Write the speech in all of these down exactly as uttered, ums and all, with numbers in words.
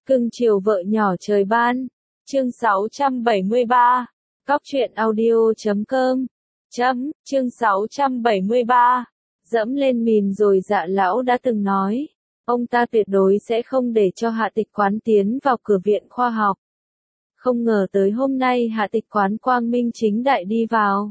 Cưng chiều vợ nhỏ trời ban. Chương sáu trăm bảy mươi ba. Cóc truyện audio chấm com. Chấm, chương sáu trăm bảy mươi ba. Dẫm lên mìn rồi Dạ lão đã từng nói, ông ta tuyệt đối sẽ không để cho Hạ Tịch Quán tiến vào cửa viện khoa học. Không ngờ tới hôm nay Hạ Tịch Quán quang minh chính đại đi vào.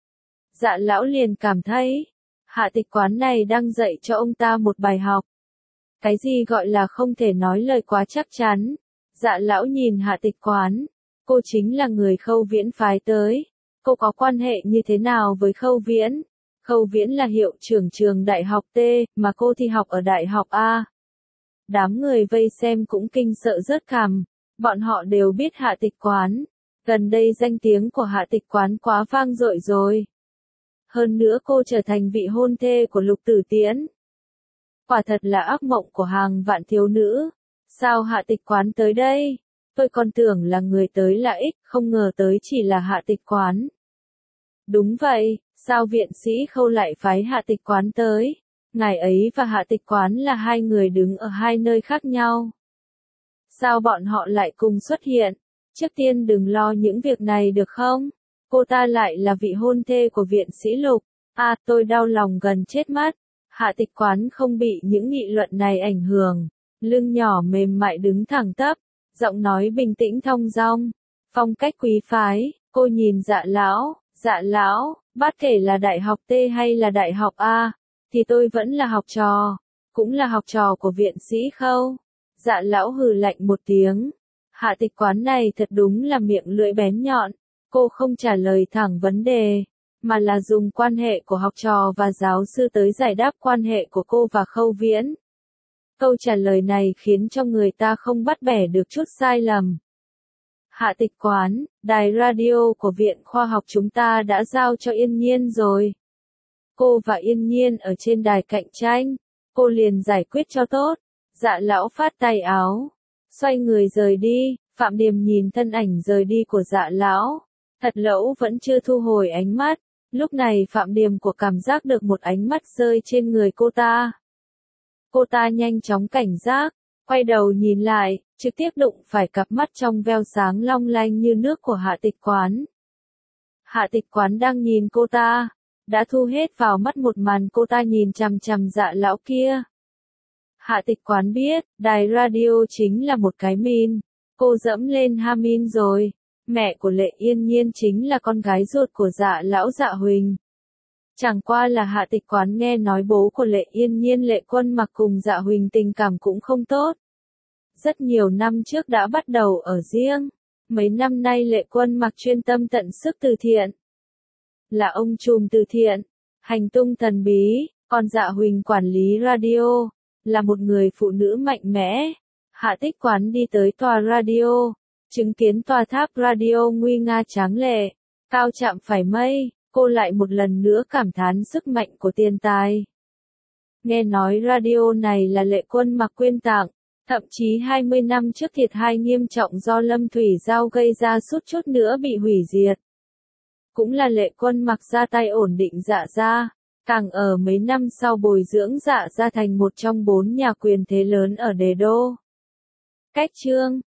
Dạ lão liền cảm thấy, Hạ Tịch Quán này đang dạy cho ông ta một bài học. Cái gì gọi là không thể nói lời quá chắc chắn. Dạ lão nhìn Hạ Tịch Quán, cô chính là người Khâu Viễn phái tới. Cô có quan hệ như thế nào với Khâu Viễn? Khâu Viễn là hiệu trưởng trường đại học T, mà cô thì học ở đại học A. Đám người vây xem cũng kinh sợ rớt cằm. Bọn họ đều biết Hạ Tịch Quán. Gần đây danh tiếng của Hạ Tịch Quán quá vang dội rồi. Hơn nữa cô trở thành vị hôn thê của Lục Tử Tiễn. Quả thật là ác mộng của hàng vạn thiếu nữ. Sao Hạ Tịch Quán tới đây? Tôi còn tưởng là người tới là ích, không ngờ tới chỉ là Hạ Tịch Quán. Đúng vậy, sao viện sĩ Khâu lại phái Hạ Tịch Quán tới? Ngài ấy và Hạ Tịch Quán là hai người đứng ở hai nơi khác nhau. Sao bọn họ lại cùng xuất hiện? Trước tiên đừng lo những việc này được không? Cô ta lại là vị hôn thê của viện sĩ Lục. À, tôi đau lòng gần chết mất. Hạ Tịch Quán không bị những nghị luận này ảnh hưởng. Lưng nhỏ mềm mại đứng thẳng tắp, giọng nói bình tĩnh thong dong, phong cách quý phái. Cô nhìn Dạ lão, Dạ lão, bất kể là đại học T hay là đại học A, thì tôi vẫn là học trò, cũng là học trò của viện sĩ Khâu. Dạ lão hừ lạnh một tiếng. Hạ Tịch Quán này thật đúng là miệng lưỡi bén nhọn. Cô không trả lời thẳng vấn đề, mà là dùng quan hệ của học trò và giáo sư tới giải đáp quan hệ của cô và Khâu Viễn. Câu trả lời này khiến cho người ta không bắt bẻ được chút sai lầm. Hạ Tịch Quán, đài radio của Viện Khoa học chúng ta đã giao cho Yên Nhiên rồi. Cô và Yên Nhiên ở trên đài cạnh tranh, cô liền giải quyết cho tốt. Dạ lão phát tay áo, xoay người rời đi. Phạm Điềm nhìn thân ảnh rời đi của Dạ lão, thật lâu vẫn chưa thu hồi ánh mắt. Lúc này Phạm Điềm của cảm giác được một ánh mắt rơi trên người cô ta. Cô ta nhanh chóng cảnh giác, quay đầu nhìn lại, trực tiếp đụng phải cặp mắt trong veo sáng long lanh như nước của Hạ Tịch Quán. Hạ Tịch Quán đang nhìn cô ta, đã thu hết vào mắt một màn cô ta nhìn chằm chằm Dạ lão kia. Hạ Tịch Quán biết, đài radio chính là một cái min. Cô dẫm lên ha min rồi. Mẹ của Lệ Yên Nhiên chính là con gái ruột của Dạ lão Dạ Huỳnh. Chẳng qua là Hạ Tịch Quán nghe nói bố của Lệ Yên Nhiên Lệ Quân Mặc cùng Dạ Huỳnh tình cảm cũng không tốt. Rất nhiều năm trước đã bắt đầu ở riêng. Mấy năm nay Lệ Quân Mặc chuyên tâm tận sức từ thiện. Là ông trùm từ thiện, hành tung thần bí, còn Dạ Huỳnh quản lý radio, là một người phụ nữ mạnh mẽ. Hạ Tịch Quán đi tới tòa radio, chứng kiến tòa tháp radio nguy nga tráng lệ, cao chạm phải mây, cô lại một lần nữa cảm thán sức mạnh của tiền tài. Nghe nói radio này là Lệ Quân Mặc quyên tặng, thậm chí hai mươi năm trước thiệt hại nghiêm trọng do Lâm Thủy Giao gây ra suýt chút nữa bị hủy diệt. Cũng là Lệ Quân Mặc ra tay ổn định Dạ gia, càng ở mấy năm sau bồi dưỡng Dạ gia thành một trong bốn nhà quyền thế lớn ở Đế Đô. Cách chương